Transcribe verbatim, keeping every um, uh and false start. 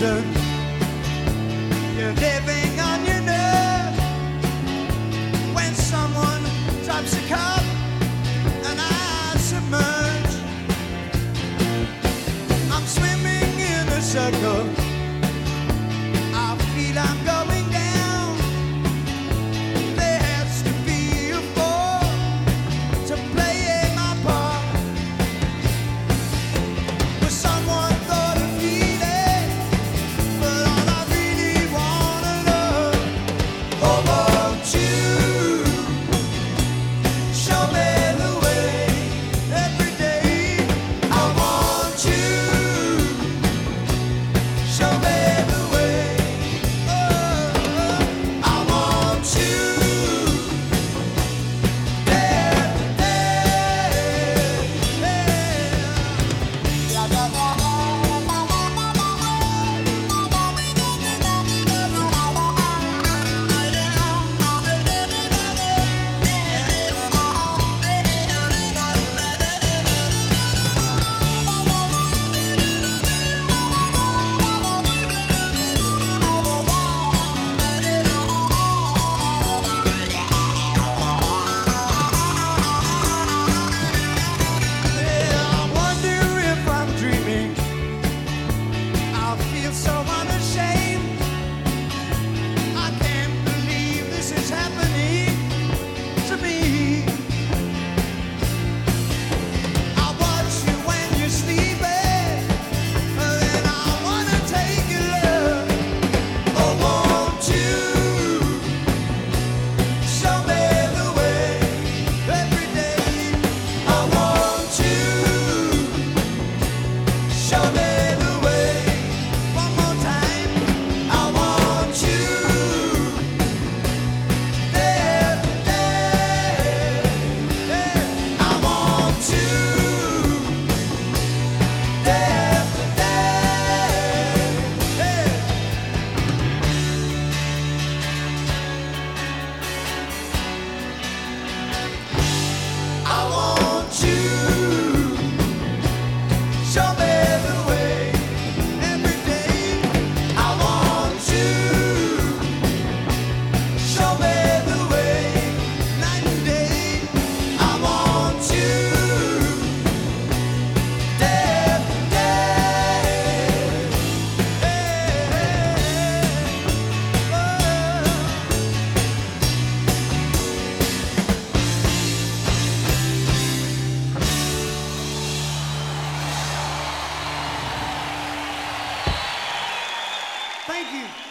desert. You're living on your nerve when someone drops a cup and I submerge. I'm swimming in a circle. I feel I'm going down. There has to be a fall to play my part. But someone thought of feeling, but all I really wanna know, oh, won't you show me the way every day? I want you, show me the way. Oh, I want you there today. I wonder if I'm dreaming. I feel so unashamed. I can't believe this is happening to me. I watch you when you're sleeping, then I wanna take your love. Oh, won't you show me the way every day? I want you, show me the way. One more time. I want you there today. I want you there today. I want you, show me the way every day. I want you, show me the way night and day. I want you there today. Thank you.